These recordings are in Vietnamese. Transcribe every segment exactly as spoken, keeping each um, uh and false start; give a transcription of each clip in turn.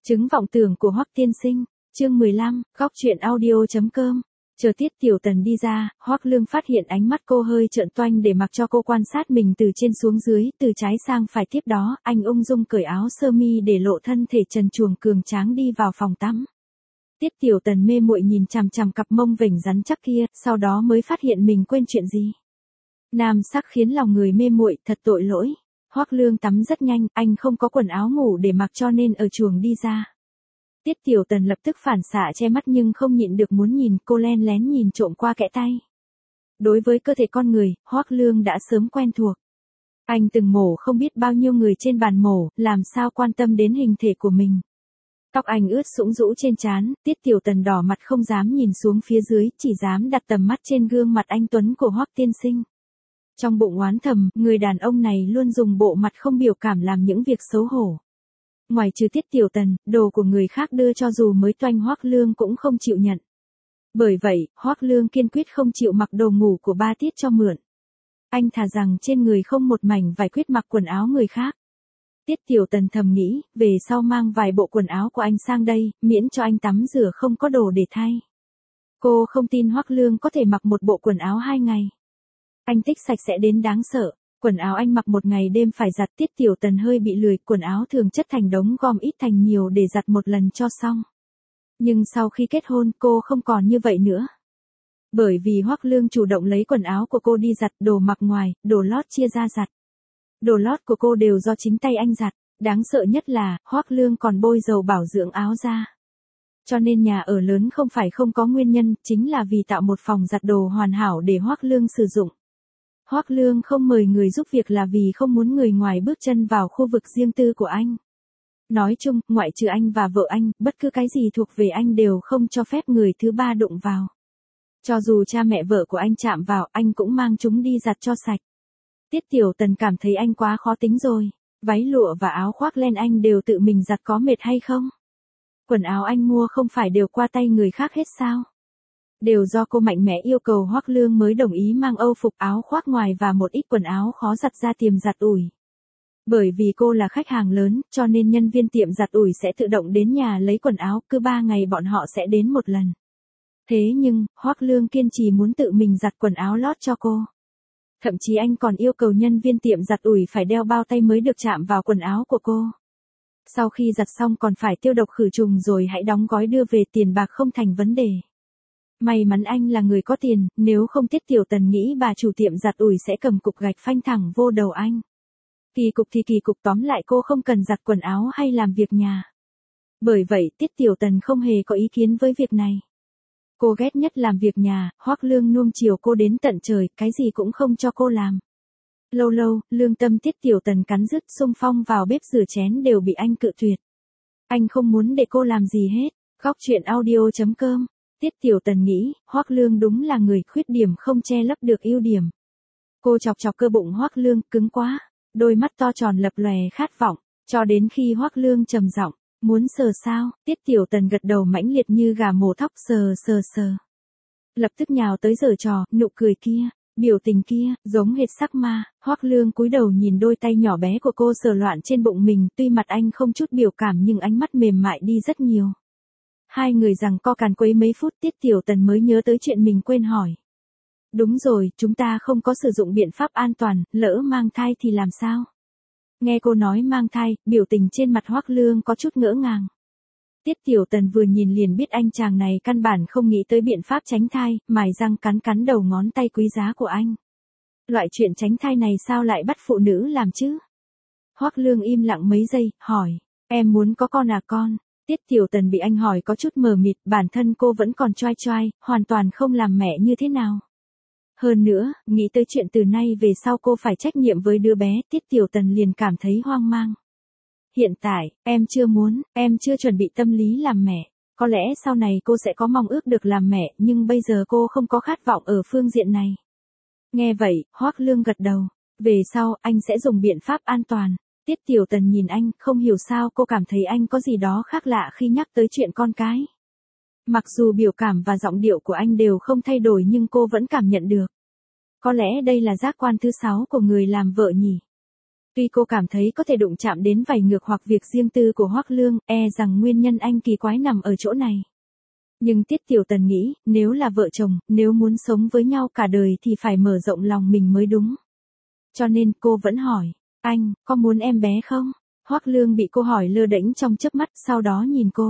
Chứng vọng tưởng của Hoắc tiên sinh, chương mười lăm, góc truyện audio.com. Chờ Tiết Tiểu Tần đi ra, Hoắc Lương phát hiện ánh mắt cô hơi trợn toanh để mặc cho cô quan sát mình từ trên xuống dưới, từ trái sang phải. Tiếp đó, anh ung dung cởi áo sơ mi để lộ thân thể trần truồng cường tráng đi vào phòng tắm. Tiết Tiểu Tần mê muội nhìn chằm chằm cặp mông vểnh rắn chắc kia, sau đó mới phát hiện mình quên chuyện gì. Nam sắc khiến lòng người mê muội, thật tội lỗi. Hoắc Lương tắm rất nhanh, anh không có quần áo ngủ để mặc cho nên ở chuồng đi ra. Tiết Tiểu Tần lập tức phản xạ che mắt nhưng không nhịn được muốn nhìn, cô len lén nhìn trộm qua kẽ tay. Đối với cơ thể con người, Hoắc Lương đã sớm quen thuộc. Anh từng mổ không biết bao nhiêu người trên bàn mổ, làm sao quan tâm đến hình thể của mình. Tóc anh ướt sũng rũ trên trán, Tiết Tiểu Tần đỏ mặt không dám nhìn xuống phía dưới, chỉ dám đặt tầm mắt trên gương mặt anh tuấn của Hoắc tiên sinh. Trong bụng oán thầm, người đàn ông này luôn dùng bộ mặt không biểu cảm làm những việc xấu hổ. Ngoài trừ Tiết Tiểu Tần, đồ của người khác đưa cho dù mới toanh Hoắc Lương cũng không chịu nhận. Bởi vậy, Hoắc Lương kiên quyết không chịu mặc đồ ngủ của ba Tiết cho mượn. Anh thà rằng trên người không một mảnh vải quyết mặc quần áo người khác. Tiết Tiểu Tần thầm nghĩ, về sau mang vài bộ quần áo của anh sang đây, miễn cho anh tắm rửa không có đồ để thay. Cô không tin Hoắc Lương có thể mặc một bộ quần áo hai ngày. Anh thích sạch sẽ đến đáng sợ. Quần áo anh mặc một ngày đêm phải giặt. Tiết Tiểu Tần hơi bị lười, quần áo thường chất thành đống gom ít thành nhiều để giặt một lần cho xong. Nhưng sau khi kết hôn cô không còn như vậy nữa. Bởi vì Hoắc Lương chủ động lấy quần áo của cô đi giặt, đồ mặc ngoài, đồ lót chia ra giặt. Đồ lót của cô đều do chính tay anh giặt. Đáng sợ nhất là, Hoắc Lương còn bôi dầu bảo dưỡng áo ra. Cho nên nhà ở lớn không phải không có nguyên nhân, chính là vì tạo một phòng giặt đồ hoàn hảo để Hoắc Lương sử dụng. Hoắc Lương không mời người giúp việc là vì không muốn người ngoài bước chân vào khu vực riêng tư của anh. Nói chung, ngoại trừ anh và vợ anh, bất cứ cái gì thuộc về anh đều không cho phép người thứ ba đụng vào. Cho dù cha mẹ vợ của anh chạm vào, anh cũng mang chúng đi giặt cho sạch. Tiết Tiểu Tần cảm thấy anh quá khó tính rồi. Váy lụa và áo khoác len anh đều tự mình giặt có mệt hay không? Quần áo anh mua không phải đều qua tay người khác hết sao? Đều do cô mạnh mẽ yêu cầu Hoắc Lương mới đồng ý mang âu phục áo khoác ngoài và một ít quần áo khó giặt ra tiệm giặt ủi. Bởi vì cô là khách hàng lớn, cho nên nhân viên tiệm giặt ủi sẽ tự động đến nhà lấy quần áo, cứ ba ngày bọn họ sẽ đến một lần. Thế nhưng, Hoắc Lương kiên trì muốn tự mình giặt quần áo lót cho cô. Thậm chí anh còn yêu cầu nhân viên tiệm giặt ủi phải đeo bao tay mới được chạm vào quần áo của cô. Sau khi giặt xong còn phải tiêu độc khử trùng rồi hãy đóng gói đưa về, tiền bạc không thành vấn đề. May mắn anh là người có tiền, nếu không Tiết Tiểu Tần nghĩ bà chủ tiệm giặt ủi sẽ cầm cục gạch phanh thẳng vô đầu anh. Kỳ cục thì kỳ cục, tóm lại cô không cần giặt quần áo hay làm việc nhà. Bởi vậy Tiết Tiểu Tần không hề có ý kiến với việc này. Cô ghét nhất làm việc nhà, Hoắc Lương nuông chiều cô đến tận trời, cái gì cũng không cho cô làm. Lâu lâu, lương tâm Tiết Tiểu Tần cắn rứt, xung phong vào bếp rửa chén đều bị anh cự tuyệt. Anh không muốn để cô làm gì hết. Góc truyện audio.com. Tiết Tiểu Tần nghĩ, Hoắc Lương đúng là người khuyết điểm không che lấp được ưu điểm. Cô chọc chọc cơ bụng Hoắc Lương, cứng quá. Đôi mắt to tròn lập lòe khát vọng, cho đến khi Hoắc Lương trầm giọng, muốn sờ sao? Tiết Tiểu Tần gật đầu mãnh liệt như gà mổ thóc, sờ sờ sờ. Lập tức nhào tới giở trò, nụ cười kia, biểu tình kia, giống hệt sắc ma. Hoắc Lương cúi đầu nhìn đôi tay nhỏ bé của cô sờ loạn trên bụng mình, tuy mặt anh không chút biểu cảm nhưng ánh mắt mềm mại đi rất nhiều. Hai người giằng co càn quấy mấy phút, Tiết Tiểu Tần mới nhớ tới chuyện mình quên hỏi. Đúng rồi, chúng ta không có sử dụng biện pháp an toàn, lỡ mang thai thì làm sao? Nghe cô nói mang thai, biểu tình trên mặt Hoắc Lương có chút ngỡ ngàng. Tiết Tiểu Tần vừa nhìn liền biết anh chàng này căn bản không nghĩ tới biện pháp tránh thai, mài răng cắn cắn đầu ngón tay quý giá của anh. Loại chuyện tránh thai này sao lại bắt phụ nữ làm chứ? Hoắc Lương im lặng mấy giây, hỏi, em muốn có con à con? Tiết Tiểu Tần bị anh hỏi có chút mờ mịt, bản thân cô vẫn còn choai choai, hoàn toàn không làm mẹ như thế nào. Hơn nữa, nghĩ tới chuyện từ nay về sau cô phải trách nhiệm với đứa bé, Tiết Tiểu Tần liền cảm thấy hoang mang. Hiện tại, em chưa muốn, em chưa chuẩn bị tâm lý làm mẹ. Có lẽ sau này cô sẽ có mong ước được làm mẹ, nhưng bây giờ cô không có khát vọng ở phương diện này. Nghe vậy, Hoắc Lương gật đầu. Về sau, anh sẽ dùng biện pháp an toàn. Tiết Tiểu Tần nhìn anh, không hiểu sao cô cảm thấy anh có gì đó khác lạ khi nhắc tới chuyện con cái. Mặc dù biểu cảm và giọng điệu của anh đều không thay đổi nhưng cô vẫn cảm nhận được. Có lẽ đây là giác quan thứ sáu của người làm vợ nhỉ. Tuy cô cảm thấy có thể đụng chạm đến vảy ngược hoặc việc riêng tư của Hoắc Lương, e rằng nguyên nhân anh kỳ quái nằm ở chỗ này. Nhưng Tiết Tiểu Tần nghĩ, nếu là vợ chồng, nếu muốn sống với nhau cả đời thì phải mở rộng lòng mình mới đúng. Cho nên cô vẫn hỏi, anh, có muốn em bé không? Hoắc Lương bị cô hỏi lơ đễnh trong chớp mắt, sau đó nhìn cô.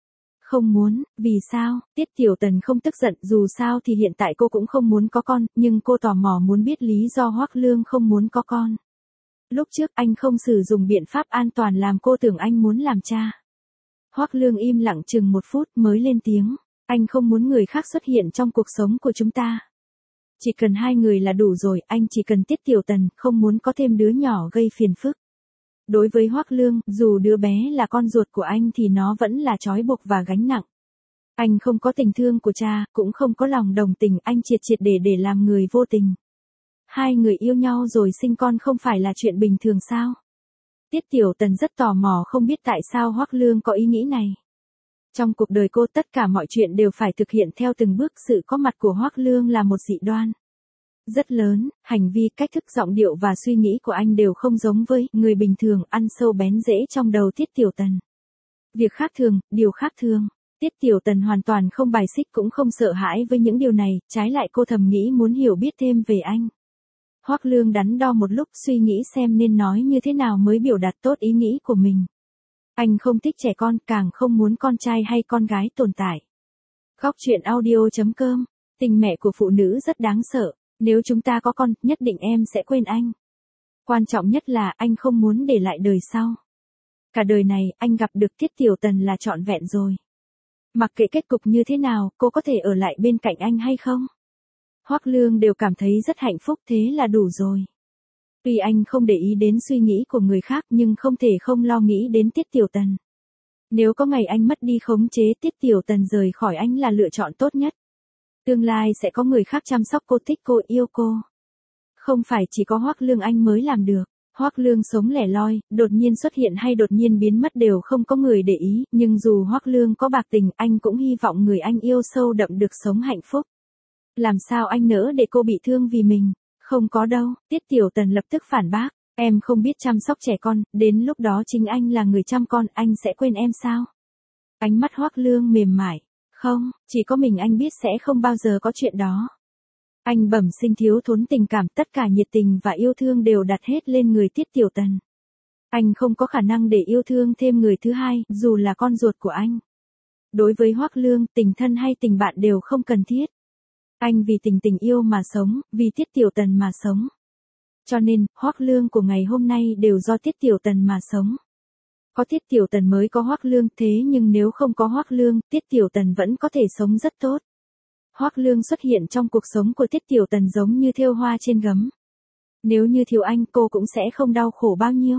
Không muốn, vì sao? Tiết Tiểu Tần không tức giận, dù sao thì hiện tại cô cũng không muốn có con, nhưng cô tò mò muốn biết lý do Hoắc Lương không muốn có con. Lúc trước anh không sử dụng biện pháp an toàn làm cô tưởng anh muốn làm cha. Hoắc Lương im lặng chừng một phút mới lên tiếng, anh không muốn người khác xuất hiện trong cuộc sống của chúng ta. Chỉ cần hai người là đủ rồi, anh chỉ cần Tiết Tiểu Tần, không muốn có thêm đứa nhỏ gây phiền phức. Đối với Hoắc Lương, dù đứa bé là con ruột của anh thì nó vẫn là trói buộc và gánh nặng. Anh không có tình thương của cha, cũng không có lòng đồng tình, anh triệt triệt để để làm người vô tình. Hai người yêu nhau rồi sinh con không phải là chuyện bình thường sao? Tiết Tiểu Tần rất tò mò không biết tại sao Hoắc Lương có ý nghĩ này. Trong cuộc đời cô tất cả mọi chuyện đều phải thực hiện theo từng bước, sự có mặt của Hoắc Lương là một dị đoan. Rất lớn, hành vi, cách thức, giọng điệu và suy nghĩ của anh đều không giống với người bình thường, ăn sâu bén rễ trong đầu Tiết Tiểu Tần. Việc khác thường, điều khác thường. Tiết Tiểu Tần hoàn toàn không bài xích cũng không sợ hãi với những điều này, trái lại cô thầm nghĩ muốn hiểu biết thêm về anh. Hoắc Lương đắn đo một lúc suy nghĩ xem nên nói như thế nào mới biểu đạt tốt ý nghĩ của mình. Anh không thích trẻ con, càng không muốn con trai hay con gái tồn tại. Góc truyện audio chấm com, tình mẹ của phụ nữ rất đáng sợ. Nếu chúng ta có con, nhất định em sẽ quên anh. Quan trọng nhất là anh không muốn để lại đời sau. Cả đời này, anh gặp được Tiết Tiểu Tần là trọn vẹn rồi. Mặc kệ kết cục như thế nào, cô có thể ở lại bên cạnh anh hay không? Hoắc Lương đều cảm thấy rất hạnh phúc, thế là đủ rồi. Tuy anh không để ý đến suy nghĩ của người khác nhưng không thể không lo nghĩ đến Tiết Tiểu Tần. Nếu có ngày anh mất đi khống chế, Tiết Tiểu Tần rời khỏi anh là lựa chọn tốt nhất. Tương lai sẽ có người khác chăm sóc cô, thích cô, yêu cô. Không phải chỉ có Hoắc Lương anh mới làm được. Hoắc Lương sống lẻ loi, đột nhiên xuất hiện hay đột nhiên biến mất đều không có người để ý, nhưng dù Hoắc Lương có bạc tình, anh cũng hy vọng người anh yêu sâu đậm được sống hạnh phúc. Làm sao anh nỡ để cô bị thương vì mình? Không có đâu, Tiết Tiểu Tần lập tức phản bác, em không biết chăm sóc trẻ con, đến lúc đó chính anh là người chăm con, anh sẽ quên em sao? Ánh mắt Hoắc Lương mềm mại, không, chỉ có mình anh biết sẽ không bao giờ có chuyện đó. Anh bẩm sinh thiếu thốn tình cảm, tất cả nhiệt tình và yêu thương đều đặt hết lên người Tiết Tiểu Tần. Anh không có khả năng để yêu thương thêm người thứ hai, dù là con ruột của anh. Đối với Hoắc Lương, tình thân hay tình bạn đều không cần thiết. Anh vì tình tình yêu mà sống, vì Tiết Tiểu Tần mà sống. Cho nên, Hoắc Lương của ngày hôm nay đều do Tiết Tiểu Tần mà sống. Có Tiết Tiểu Tần mới có Hoắc Lương, thế nhưng nếu không có Hoắc Lương, Tiết Tiểu Tần vẫn có thể sống rất tốt. Hoắc Lương xuất hiện trong cuộc sống của Tiết Tiểu Tần giống như thêu hoa trên gấm. Nếu như thiếu anh, cô cũng sẽ không đau khổ bao nhiêu.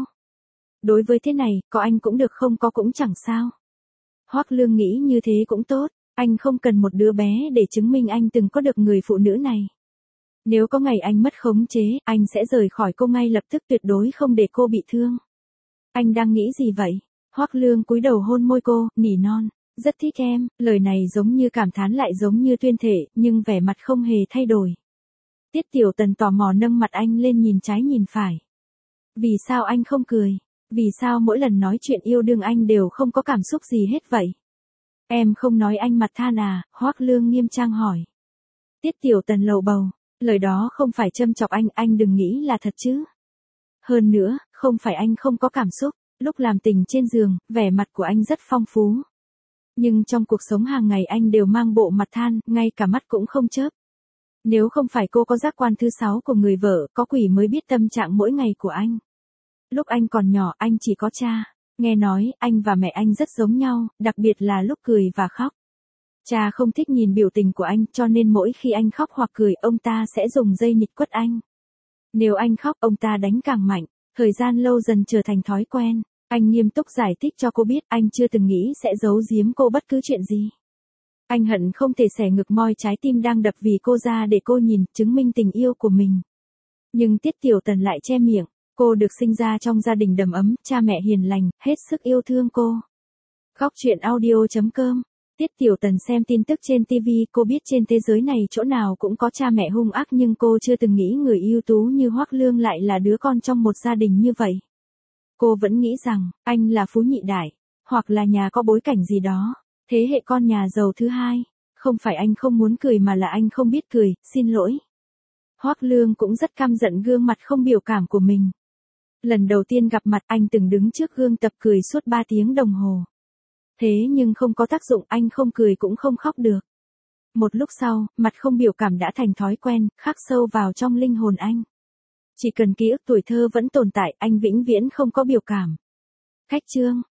Đối với thế này, có anh cũng được, không có cũng chẳng sao. Hoắc Lương nghĩ như thế cũng tốt, anh không cần một đứa bé để chứng minh anh từng có được người phụ nữ này. Nếu có ngày anh mất khống chế, anh sẽ rời khỏi cô ngay lập tức, tuyệt đối không để cô bị thương. Anh đang nghĩ gì vậy? Hoắc Lương cúi đầu hôn môi cô, nỉ non, rất thích em, lời này giống như cảm thán lại giống như tuyên thệ, nhưng vẻ mặt không hề thay đổi. Tiết Tiểu Tần tò mò nâng mặt anh lên nhìn trái nhìn phải. Vì sao anh không cười? Vì sao mỗi lần nói chuyện yêu đương anh đều không có cảm xúc gì hết vậy? Em không nói anh mặt than à? Hoắc Lương nghiêm trang hỏi. Tiết Tiểu Tần lầu bầu, lời đó không phải châm chọc anh, anh đừng nghĩ là thật chứ. Hơn nữa, không phải anh không có cảm xúc, lúc làm tình trên giường, vẻ mặt của anh rất phong phú. Nhưng trong cuộc sống hàng ngày anh đều mang bộ mặt than, ngay cả mắt cũng không chớp. Nếu không phải cô có giác quan thứ sáu của người vợ, có quỷ mới biết tâm trạng mỗi ngày của anh. Lúc anh còn nhỏ, anh chỉ có cha. Nghe nói, anh và mẹ anh rất giống nhau, đặc biệt là lúc cười và khóc. Cha không thích nhìn biểu tình của anh, cho nên mỗi khi anh khóc hoặc cười, ông ta sẽ dùng dây nịt quất anh. Nếu anh khóc, ông ta đánh càng mạnh. Thời gian lâu dần trở thành thói quen. Anh nghiêm túc giải thích cho cô biết, anh chưa từng nghĩ sẽ giấu giếm cô bất cứ chuyện gì. Anh hận không thể xẻ ngực moi trái tim đang đập vì cô ra để cô nhìn, chứng minh tình yêu của mình. Nhưng Tiết Tiểu Tần lại che miệng. Cô được sinh ra trong gia đình đầm ấm, cha mẹ hiền lành, hết sức yêu thương cô. Góc truyện audio chấm com Tiết Tiểu Tần xem tin tức trên ti vi, cô biết trên thế giới này chỗ nào cũng có cha mẹ hung ác nhưng cô chưa từng nghĩ người ưu tú như Hoắc Lương lại là đứa con trong một gia đình như vậy. Cô vẫn nghĩ rằng, anh là phú nhị đại, hoặc là nhà có bối cảnh gì đó, thế hệ con nhà giàu thứ hai. Không phải anh không muốn cười mà là anh không biết cười, xin lỗi. Hoắc Lương cũng rất căm giận gương mặt không biểu cảm của mình. Lần đầu tiên gặp mặt anh từng đứng trước gương tập cười suốt ba tiếng đồng hồ. Thế nhưng không có tác dụng, anh không cười cũng không khóc được. Một lúc sau, mặt không biểu cảm đã thành thói quen, khắc sâu vào trong linh hồn anh. Chỉ cần ký ức tuổi thơ vẫn tồn tại, anh vĩnh viễn không có biểu cảm. Khách chương.